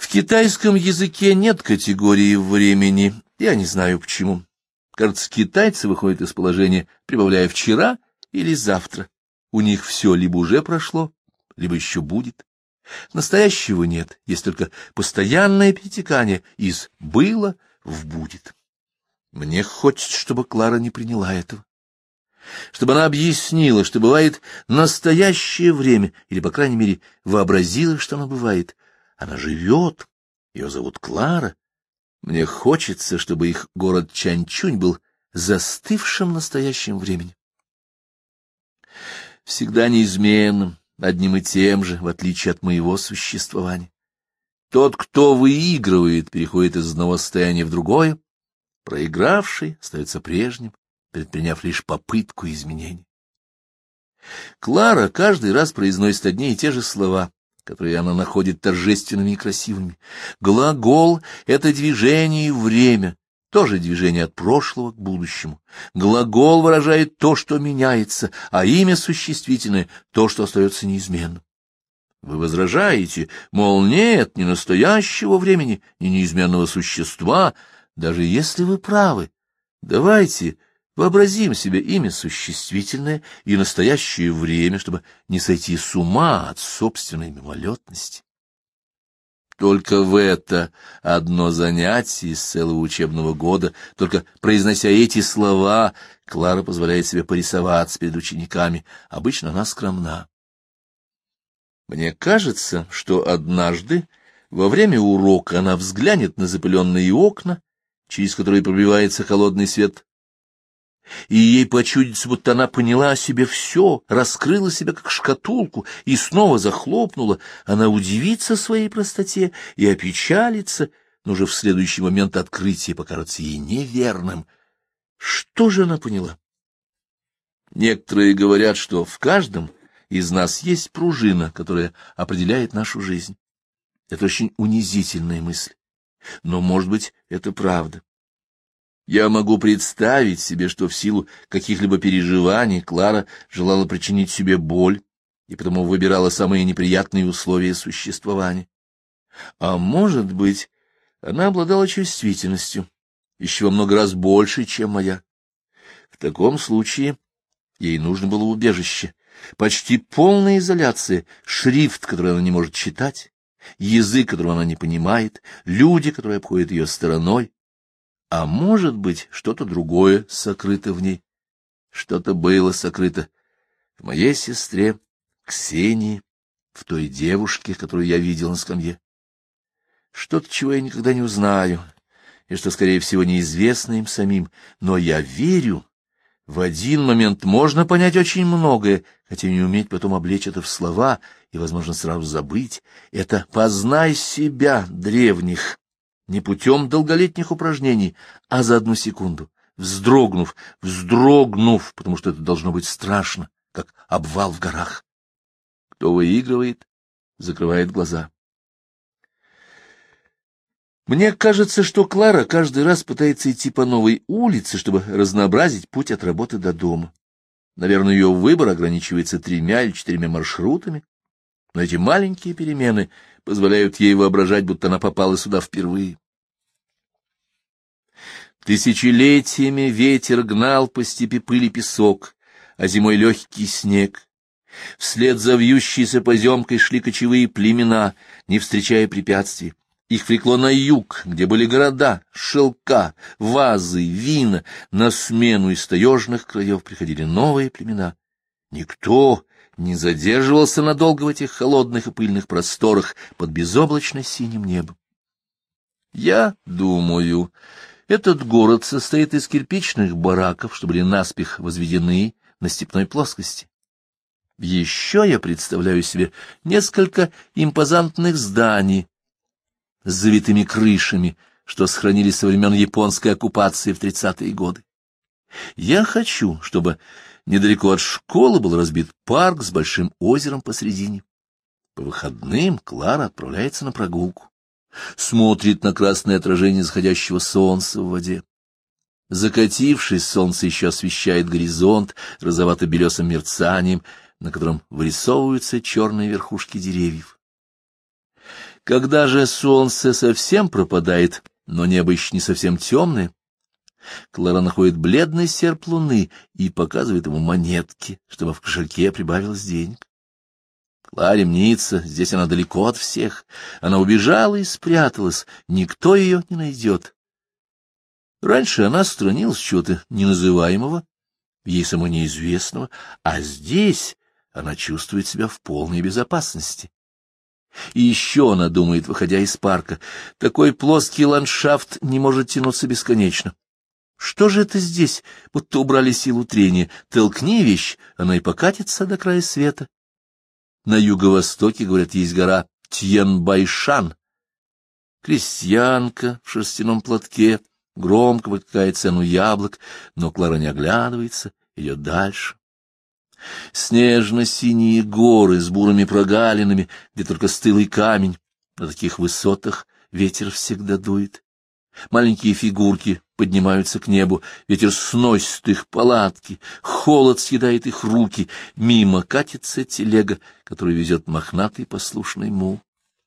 китайском языке нет категории времени, я не знаю почему. Кажется, китайцы выходят из положения, прибавляя вчера или завтра. У них все либо уже прошло, либо еще будет. Настоящего нет, есть только постоянное перетекание из «было» в «будет». Мне хочется, чтобы Клара не приняла этого. Чтобы она объяснила, что бывает настоящее время, или, по крайней мере, вообразила, что оно бывает. Она живет, ее зовут Клара. Мне хочется, чтобы их город Чанчунь был застывшим настоящим временем. Всегда неизменным, одним и тем же, в отличие от моего существования. Тот, кто выигрывает, переходит из одного состояния в другое, проигравший остается прежним, предприняв лишь попытку изменения. Клара каждый раз произносит одни и те же слова, которые она находит торжественными и красивыми. Глагол — это движение и время, тоже движение от прошлого к будущему. Глагол выражает то, что меняется, а имя существительное — то, что остается неизменным. Вы возражаете, мол, нет ни настоящего времени, ни неизменного существа. Даже если вы правы, давайте вообразим себе имя существительное и настоящее время, чтобы не сойти с ума от собственной мимолетности. Только в это одно занятие из целого учебного года, только произнося эти слова, Клара позволяет себе порисоваться перед учениками. Обычно она скромна. Мне кажется, что однажды во время урока она взглянет на запыленные окна, через которые пробивается холодный свет, и ей почудится, будто она поняла о себе все, раскрыла себя как шкатулку и снова захлопнула. Она удивится своей простоте и опечалится, но уже в следующий момент открытие покажется ей неверным. Что же она поняла? Некоторые говорят, что в каждом из нас есть пружина, которая определяет нашу жизнь. Это очень унизительная мысль, но, может быть, это правда. Я могу представить себе, что в силу каких-либо переживаний Клара желала причинить себе боль и потому выбирала самые неприятные условия существования. А может быть, она обладала чувствительностью, еще во много раз больше, чем моя. В таком случае ей нужно было убежище, почти полная изоляция, шрифт, который она не может читать, язык, которого она не понимает, люди, которые обходят ее стороной. А может быть, что-то другое сокрыто в ней. Что-то было сокрыто в моей сестре, Ксении, в той девушке, которую я видел на скамье. Что-то, чего я никогда не узнаю, и что, скорее всего, неизвестно им самим. Но я верю, в один момент можно понять очень многое, хотя не уметь потом облечь это в слова и, возможно, сразу забыть. Это «познай себя» древних, не путем долголетних упражнений, а за одну секунду, вздрогнув, потому что это должно быть страшно, как обвал в горах. Кто выигрывает, закрывает глаза. Мне кажется, что Клара каждый раз пытается идти по новой улице, чтобы разнообразить путь от работы до дома. Наверное, ее выбор ограничивается 3 или 4 маршрутами, но эти маленькие перемены позволяют ей воображать, будто она попала сюда впервые. Тысячелетиями ветер гнал по степи пыль и песок, а зимой легкий снег. Вслед за вьющейся поземкой шли кочевые племена, не встречая препятствий. Их влекло на юг, где были города, шелка, вазы, вина. На смену из таежных краев приходили новые племена. Никто не задерживался надолго в этих холодных и пыльных просторах под безоблачно-синим небом. Я думаю, этот город состоит из кирпичных бараков, что были наспех возведены на степной плоскости. Еще я представляю себе несколько импозантных зданий с завитыми крышами, что сохранились со времен японской оккупации в 30-е годы. Я хочу, чтобы недалеко от школы был разбит парк с большим озером посредине. По выходным Клара отправляется на прогулку, смотрит на красное отражение заходящего солнца в воде. Закатившись, солнце еще освещает горизонт розовато-белесым мерцанием, на котором вырисовываются черные верхушки деревьев. Когда же солнце совсем пропадает, но небо еще не совсем темное, Клара находит бледный серп луны и показывает ему монетки, чтобы в кошельке прибавилось денег. Кларе мнится, здесь она далеко от всех. Она убежала и спряталась, никто ее не найдет. Раньше она сторонилась чего-то неназываемого, ей самой неизвестного, а здесь она чувствует себя в полной безопасности. И еще она думает, выходя из парка, такой плоский ландшафт не может тянуться бесконечно. Что же это здесь, будто убрали силу трения? Толкни вещь, она и покатится до края света. На юго-востоке, говорят, есть гора Тьен-Байшан. Крестьянка в шерстяном платке громко выкает цену яблок, но Клара не оглядывается, идет дальше. Снежно-синие горы с бурыми прогалинами, где только стылый камень. На таких высотах ветер всегда дует. Маленькие фигурки поднимаются к небу, ветер сносит их палатки, холод съедает их руки, мимо катится телега, которую везет мохнатый послушный мул.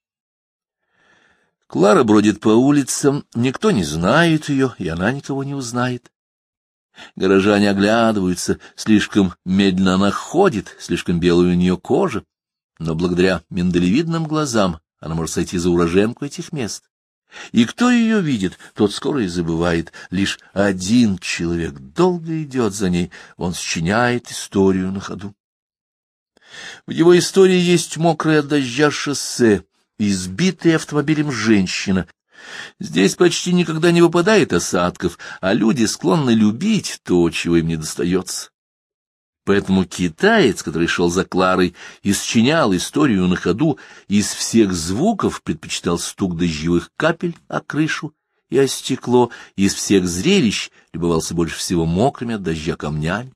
Клара бродит по улицам, никто не знает ее, и она никого не узнает. Горожане оглядываются, слишком медленно она ходит, слишком белая у нее кожа, но благодаря миндалевидным глазам она может сойти за уроженку этих мест. И кто ее видит, тот скоро и забывает. Лишь один человек долго идет за ней, он сочиняет историю на ходу. В его истории есть мокрое от дождя шоссе, избитая автомобилем женщина. Здесь почти никогда не выпадает осадков, а люди склонны любить то, чего им не достается. Поэтому китаец, который шел за Кларой и сочинял историю на ходу, из всех звуков предпочитал стук дождевых капель о крышу и о стекло, из всех зрелищ любовался больше всего мокрыми от дождя камнями.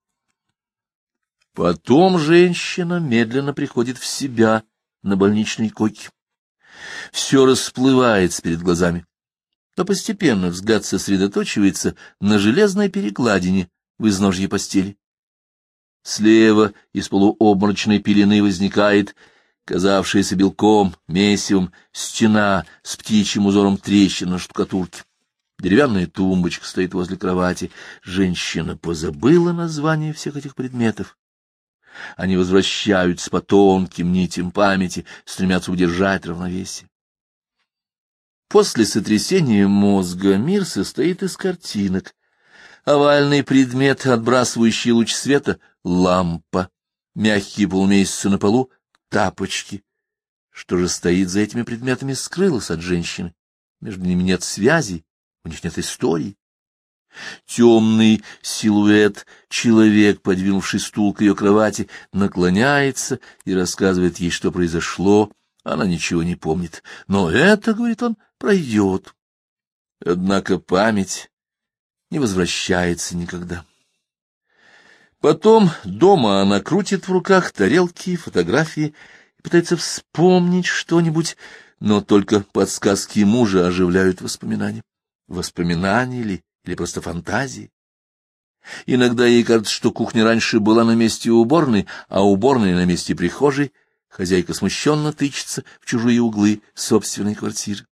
Потом женщина медленно приходит в себя на больничной койке. Все расплывается перед глазами, но постепенно взгляд сосредоточивается на железной перекладине в изножье постели. Слева из полуобморочной пелены возникает, казавшаяся белком, месивом, стена с птичьим узором трещин на штукатурке. Деревянная тумбочка стоит возле кровати. Женщина позабыла название всех этих предметов. Они возвращаются по тонким нитям памяти, стремятся удержать равновесие. После сотрясения мозга мир состоит из картинок. Овальный предмет, отбрасывающий луч света — лампа, мягкие полумесяцы на полу — тапочки. Что же стоит за этими предметами, скрылось от женщины. Между ними нет связей, у них нет истории. Темный силуэт, человек, подвинувший стул к ее кровати, наклоняется и рассказывает ей, что произошло. Она ничего не помнит. Но это, говорит он, пройдет. Однако память не возвращается никогда. Потом дома она крутит в руках тарелки и фотографии и пытается вспомнить что-нибудь, но только подсказки мужа оживляют воспоминания. Воспоминания ли? Или просто фантазии? Иногда ей кажется, что кухня раньше была на месте уборной, а уборная на месте прихожей. Хозяйка смущенно тычется в чужие углы собственной квартиры.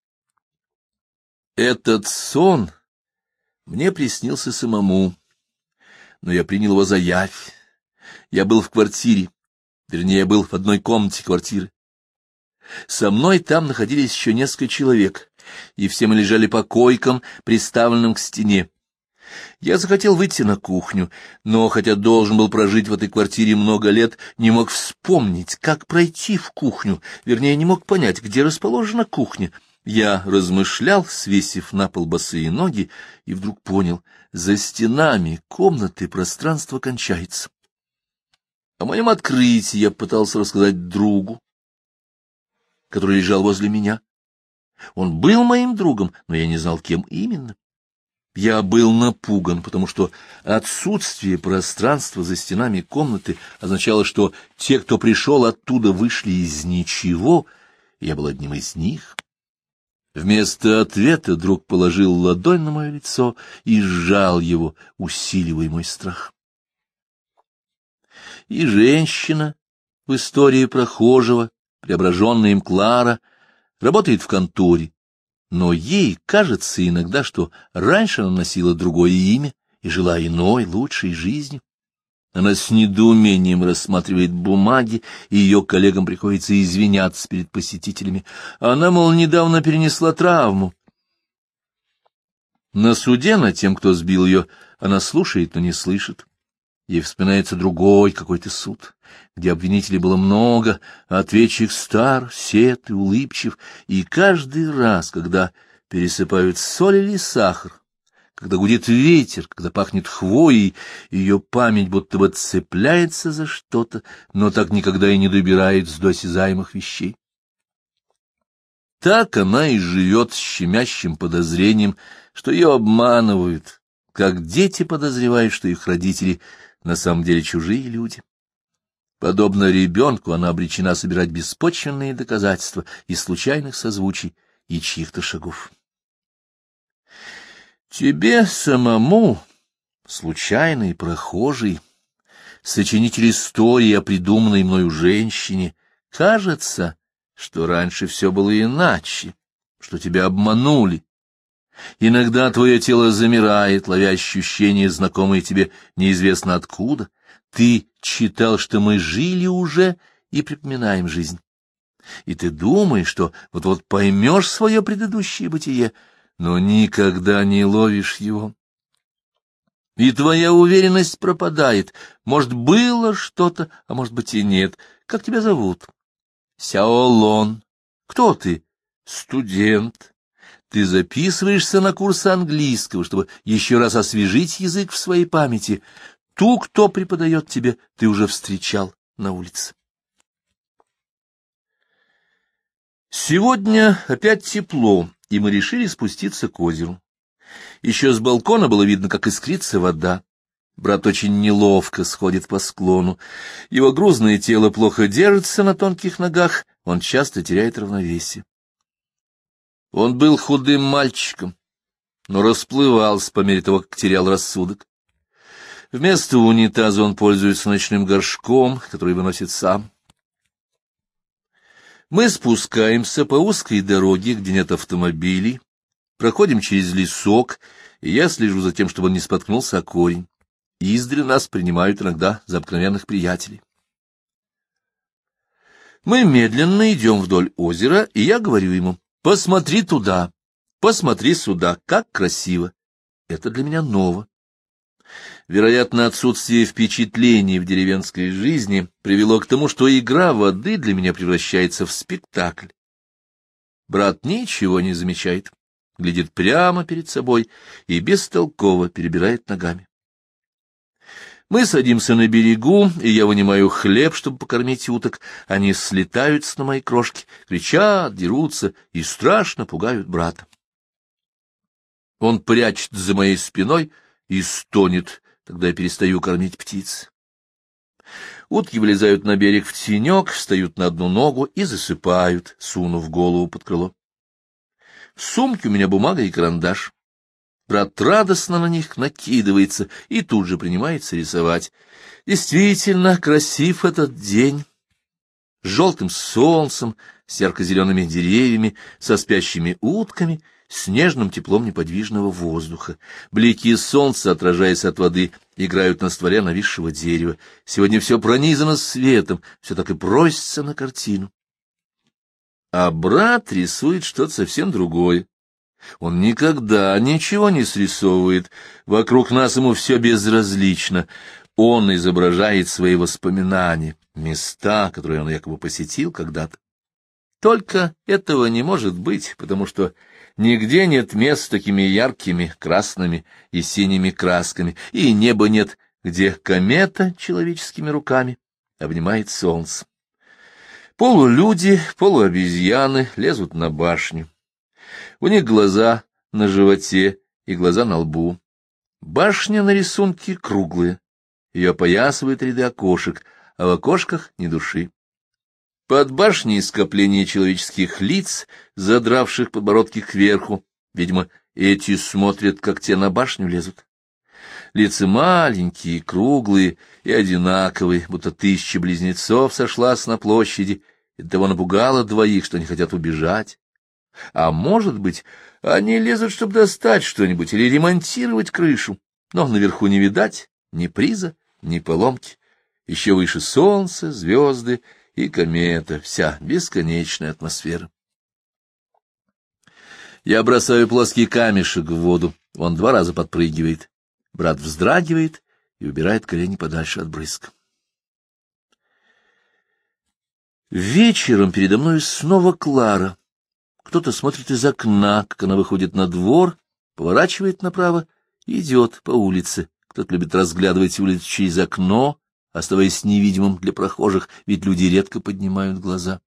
Этот сон мне приснился самому, но я принял его за явь. Я был в квартире, вернее, я был в одной комнате квартиры. Со мной там находились еще несколько человек, и все мы лежали по койкам, приставленным к стене. Я захотел выйти на кухню, но, хотя должен был прожить в этой квартире много лет, не мог вспомнить, как пройти в кухню, вернее, не мог понять, где расположена кухня. Я размышлял, свесив на пол босые ноги, и вдруг понял, за стенами комнаты пространство кончается. О моем открытии я пытался рассказать другу, который лежал возле меня. Он был моим другом, но я не знал, кем именно. Я был напуган, потому что отсутствие пространства за стенами комнаты означало, что те, кто пришел оттуда, вышли из ничего, и я был одним из них. Вместо ответа друг положил ладонь на мое лицо и сжал его, усиливая мой страх. И женщина в истории прохожего, преображенная им Клара, работает в конторе, но ей кажется иногда, что раньше она носила другое имя и жила иной, лучшей жизнью. Она с недоумением рассматривает бумаги, и ее коллегам приходится извиняться перед посетителями. Она, мол, недавно перенесла травму. На суде над тем, кто сбил ее, она слушает, но не слышит. Ей вспоминается другой какой-то суд, где обвинителей было много, а ответчик стар, сед и улыбчив, и каждый раз, когда пересыпают соль или сахар, когда гудит ветер, когда пахнет хвоей, ее память будто бы цепляется за что-то, но так никогда и не добирается до осязаемых вещей. Так она и живет с щемящим подозрением, что ее обманывают, как дети подозревают, что их родители на самом деле чужие люди. Подобно ребенку, она обречена собирать беспочвенные доказательства из случайных созвучий и чьих-то шагов. Тебе самому, случайный прохожий, сочинитель истории о придуманной мною женщине, кажется, что раньше все было иначе, что тебя обманули. Иногда твое тело замирает, ловя ощущения, знакомые тебе неизвестно откуда. Ты читал, что мы жили уже и припоминаем жизнь. И ты думаешь, что вот-вот поймешь свое предыдущее бытие, но никогда не ловишь его. И твоя уверенность пропадает. Может, было что-то, а может быть и нет. Как тебя зовут? Сяолон. Кто ты? Студент. Ты записываешься на курсы английского, чтобы еще раз освежить язык в своей памяти. Ту, кто преподает тебе, ты уже встречал на улице. Сегодня опять тепло, и мы решили спуститься к озеру. Еще с балкона было видно, как искрится вода. Брат очень неловко сходит по склону. Его грузное тело плохо держится на тонких ногах, он часто теряет равновесие. Он был худым мальчиком, но расплывался по мере того, как терял рассудок. Вместо унитаза он пользуется ночным горшком, который выносит сам. Мы спускаемся по узкой дороге, где нет автомобилей, проходим через лесок, и я слежу за тем, чтобы он не споткнулся о корень. Издали нас принимают иногда за обыкновенных приятелей. Мы медленно идем вдоль озера, и я говорю ему: «Посмотри туда, посмотри сюда, как красиво». Это для меня ново. Вероятно, отсутствие впечатлений в деревенской жизни привело к тому, что игра воды для меня превращается в спектакль. Брат ничего не замечает, глядит прямо перед собой и бестолково перебирает ногами. Мы садимся на берегу, и я вынимаю хлеб, чтобы покормить уток. Они слетаются на мои крошки, кричат, дерутся и страшно пугают брата. Он прячет за моей спиной и стонет, тогда я перестаю кормить птиц. Утки вылезают на берег в тенек, встают на одну ногу и засыпают, сунув голову под крыло. В сумке у меня бумага и карандаш. Брат радостно на них накидывается и тут же принимается рисовать. Действительно красив этот день. С желтым солнцем, с ярко-зелеными деревьями, со спящими утками, с нежным теплом неподвижного воздуха. Блики солнца, отражаясь от воды, играют на стволе нависшего дерева. Сегодня все пронизано светом, все так и просится на картину. А брат рисует что-то совсем другое. Он никогда ничего не срисовывает, вокруг нас ему все безразлично. Он изображает свои воспоминания, места, которые он якобы посетил когда-то. Только этого не может быть, потому что нигде нет мест с такими яркими красными и синими красками, и неба нет, где комета человеческими руками обнимает солнце. Полулюди, полуобезьяны лезут на башню. У них глаза на животе и глаза на лбу. Башня на рисунке круглая, ее опоясывают ряды окошек, а в окошках ни души. Под башней скопление человеческих лиц, задравших подбородки кверху. Видимо, эти смотрят, как те на башню лезут. Лица маленькие, круглые и одинаковые, будто 1000 близнецов сошлась на площади, и до того напугала двоих, что они хотят убежать. А может быть, они лезут, чтобы достать что-нибудь или ремонтировать крышу, но наверху не видать ни приза, ни поломки. Еще выше солнце, звезды и комета, вся бесконечная атмосфера. Я бросаю плоский камешек в воду, он 2 раза подпрыгивает. Брат вздрагивает и убирает колени подальше от брызг. Вечером передо мной снова Клара. Кто-то смотрит из окна, как она выходит на двор, поворачивает направо и идет по улице. Кто-то любит разглядывать улицу через окно, оставаясь невидимым для прохожих, ведь люди редко поднимают глаза.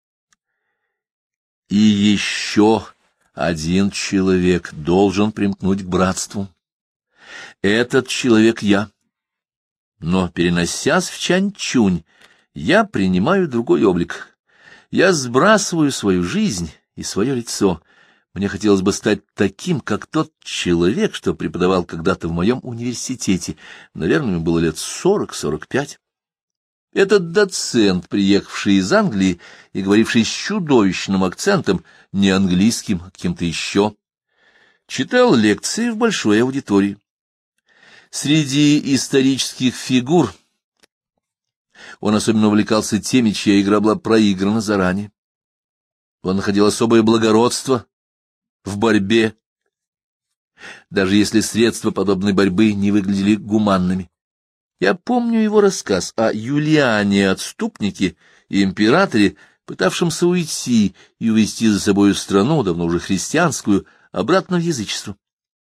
И еще один человек должен примкнуть к братству. Этот человек я. Но, переносясь в Чанчунь, я принимаю другой облик. Я сбрасываю свою жизнь и свое лицо. Мне хотелось бы стать таким, как тот человек, что преподавал когда-то в моем университете. Наверное, ему было лет 40-45. Этот доцент, приехавший из Англии и говоривший с чудовищным акцентом, не английским, а каким-то еще, читал лекции в большой аудитории. Среди исторических фигур он особенно увлекался теми, чья игра была проиграна заранее. Он находил особое благородство в борьбе, даже если средства подобной борьбы не выглядели гуманными. Я помню его рассказ о Юлиане-отступнике и императоре, пытавшемся уйти и увести за собою страну, давно уже христианскую, обратно в язычество.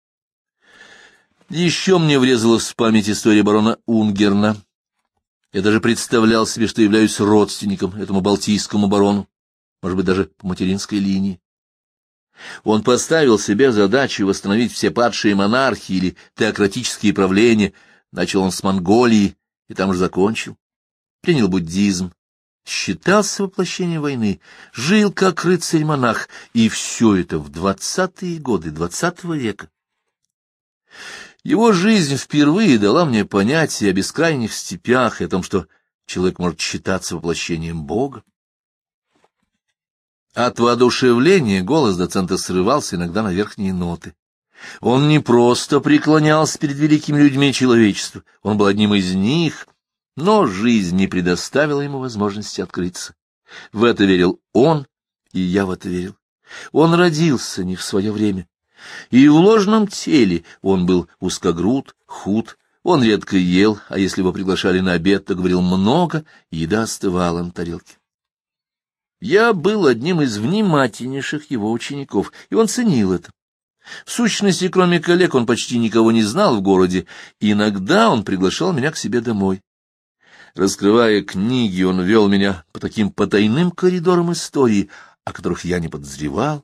Еще мне врезалась в память история барона Унгерна. Я даже представлял себе, что являюсь родственником этому балтийскому барону, может быть, даже по материнской линии. Он поставил себе задачу восстановить все падшие монархии или теократические правления. Начал он с Монголии и там же закончил. Принял буддизм, считался воплощением войны, жил как рыцарь-монах, и все это в 20-е годы XX века. Его жизнь впервые дала мне понятие о бескрайних степях и о том, что человек может считаться воплощением Бога. От воодушевления голос доцента срывался иногда на верхние ноты. Он не просто преклонялся перед великими людьми человечества, он был одним из них, но жизнь не предоставила ему возможности открыться. В это верил он, и я в это верил. Он родился не в свое время. И в ложном теле он был узкогруд, худ, он редко ел, а если его приглашали на обед, то говорил много, и еда остывала на тарелке. Я был одним из внимательнейших его учеников, и он ценил это. В сущности, кроме коллег, он почти никого не знал в городе, и иногда он приглашал меня к себе домой. Раскрывая книги, он вел меня по таким потайным коридорам истории, о которых я не подозревал.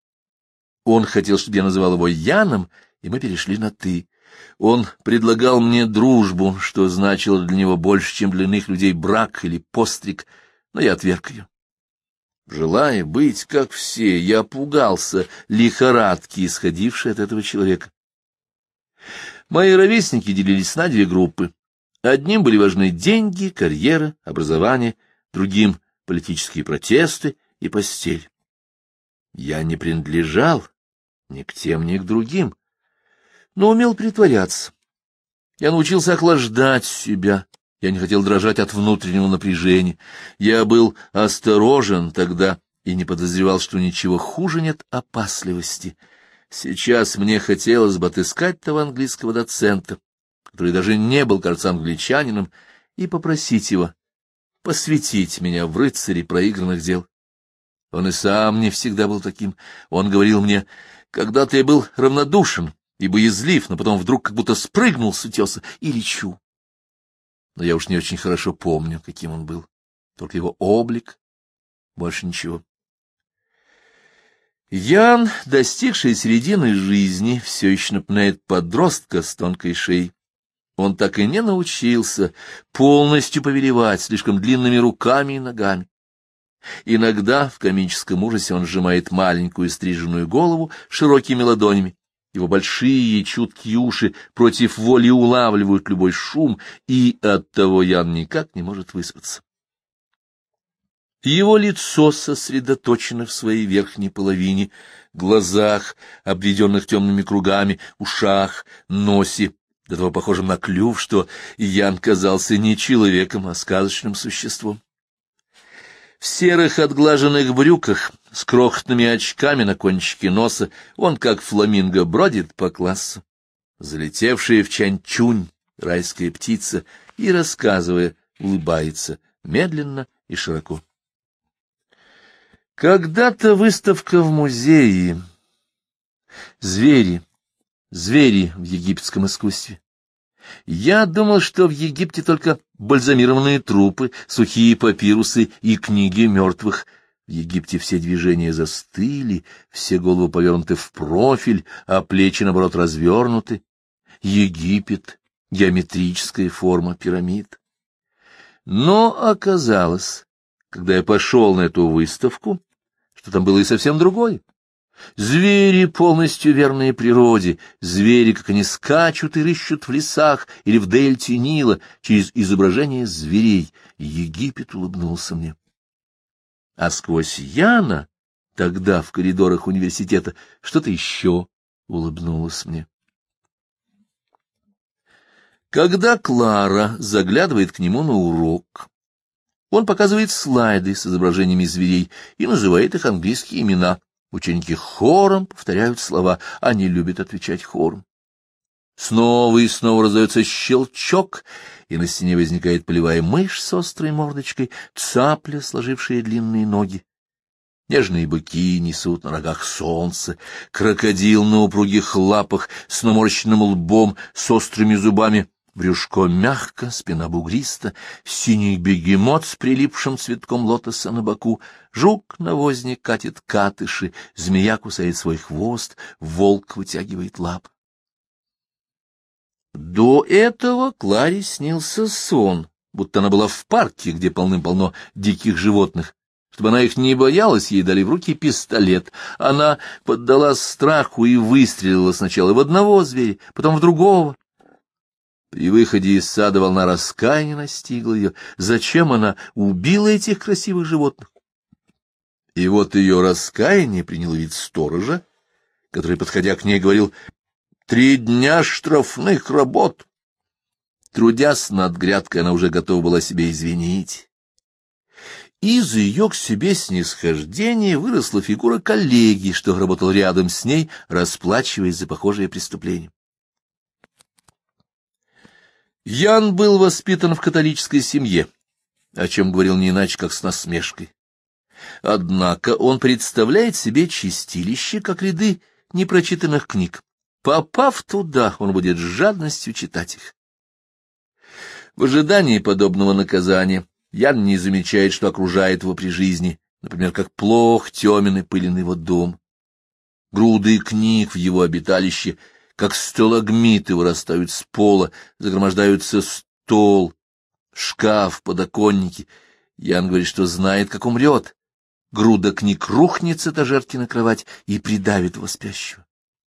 Он хотел, чтобы я называл его Яном, и мы перешли на «ты». Он предлагал мне дружбу, что значило для него больше, чем для иных людей брак или постриг, но я отверг ее. Желая быть как все, я пугался лихорадки, исходившей от этого человека. Мои ровесники делились на 2 группы. Одним были важны деньги, карьера, образование, другим — политические протесты и постель. Я не принадлежал ни к тем, ни к другим, но умел притворяться. Я научился охлаждать себя. Я не хотел дрожать от внутреннего напряжения. Я был осторожен тогда и не подозревал, что ничего хуже нет опасливости. Сейчас мне хотелось бы отыскать того английского доцента, который даже не был, кажется, англичанином, и попросить его посвятить меня в рыцари проигранных дел. Он и сам не всегда был таким. Он говорил мне: когда-то я был равнодушен и боязлив, но потом вдруг как будто спрыгнул с утеса и лечу. Но я уж не очень хорошо помню, каким он был. Только его облик, больше ничего. Ян, достигший середины жизни, все еще напоминает подростка с тонкой шеей. Он так и не научился полностью повелевать слишком длинными руками и ногами. Иногда в комическом ужасе он сжимает маленькую стриженную голову широкими ладонями. Его большие чуткие уши против воли улавливают любой шум, и оттого Ян никак не может выспаться. Его лицо сосредоточено в своей верхней половине, глазах, обведенных темными кругами, ушах, носе, до того похожим на клюв, что Ян казался не человеком, а сказочным существом. В серых отглаженных брюках, с крохотными очками на кончике носа, он, как фламинго, бродит по классу, залетевшая в Чанчунь райская птица, и, рассказывая, улыбается медленно и широко. Когда-то выставка в музее. Звери в египетском искусстве. Я думал, что в Египте только бальзамированные трупы, сухие папирусы и книги мертвых. В Египте все движения застыли, все головы повернуты в профиль, а плечи, наоборот, развернуты. Египет — геометрическая форма пирамид. Но оказалось, когда я пошел на эту выставку, что там было и совсем другое. Звери, полностью верные природе, звери, как они скачут и рыщут в лесах или в дельте Нила, через изображение зверей. Египет улыбнулся мне. А сквозь Яна, тогда в коридорах университета, что-то еще улыбнулось мне. Когда Клара заглядывает к нему на урок, он показывает слайды с изображениями зверей и называет их английские имена. Ученики хором повторяют слова, они любят отвечать хором. Снова и снова раздается щелчок, и на стене возникает полевая мышь с острой мордочкой, цапля, сложившая длинные ноги. Нежные быки несут на рогах солнце, крокодил на упругих лапах, с наморщенным лбом, с острыми зубами, брюшко мягко, спина бугриста, синий бегемот с прилипшим цветком лотоса на боку, жук-навозник катит катыши, змея кусает свой хвост, волк вытягивает лап. До этого Кларе снился сон, будто она была в парке, где полным-полно диких животных. Чтобы она их не боялась, ей дали в руки пистолет. Она поддалась страху и выстрелила сначала в одного зверя, потом в другого. При выходе из сада волна раскаяния настигла ее. Зачем она убила этих красивых животных? И вот ее раскаяние приняло вид сторожа, который, подходя к ней, говорил: 3 дня штрафных работ. Трудясь над грядкой, она уже готова была себе извинить. Из ее к себе снисхождения выросла фигура коллеги, что работал рядом с ней, расплачиваясь за похожее преступление. Ян был воспитан в католической семье, о чем говорил не иначе, как с насмешкой. Однако он представляет себе чистилище, как ряды непрочитанных книг. Попав туда, он будет с жадностью читать их. В ожидании подобного наказания Ян не замечает, что окружает его при жизни, например, как плох, темен и пылен его дом. Груды книг в его обиталище, как сталагмиты, вырастают с пола, загромождаются стол, шкаф, подоконники. Ян говорит, что знает, как умрет. Груда книг рухнет с этажерки на кровать и придавит его спящего.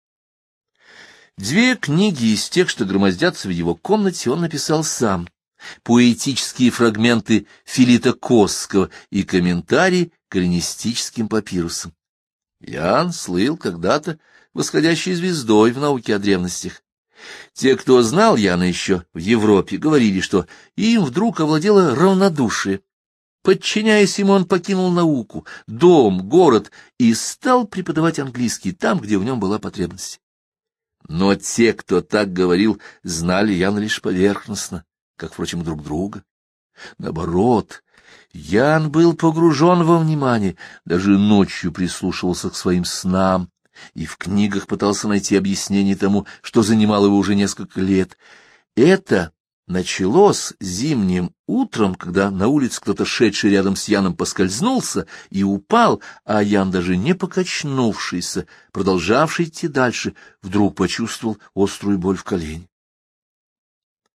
2 книги из тех, что громоздятся в его комнате, он написал сам. Поэтические фрагменты Филита Косского и комментарий к эллинистическим папирусам. Ян слыл когда-то восходящей звездой в науке о древностях. Те, кто знал Яна еще в Европе, говорили, что им вдруг овладело равнодушие. Подчиняясь ему, он покинул науку, дом, город и стал преподавать английский там, где в нем была потребность. Но те, кто так говорил, знали Яна лишь поверхностно, как, впрочем, друг друга. Наоборот, Ян был погружен во внимание, даже ночью прислушивался к своим снам и в книгах пытался найти объяснение тому, что занимало его уже несколько лет. Это началось зимним утром, когда на улице кто-то, шедший рядом с Яном, поскользнулся и упал, а Ян, даже не покачнувшийся, продолжавший идти дальше, вдруг почувствовал острую боль в колене.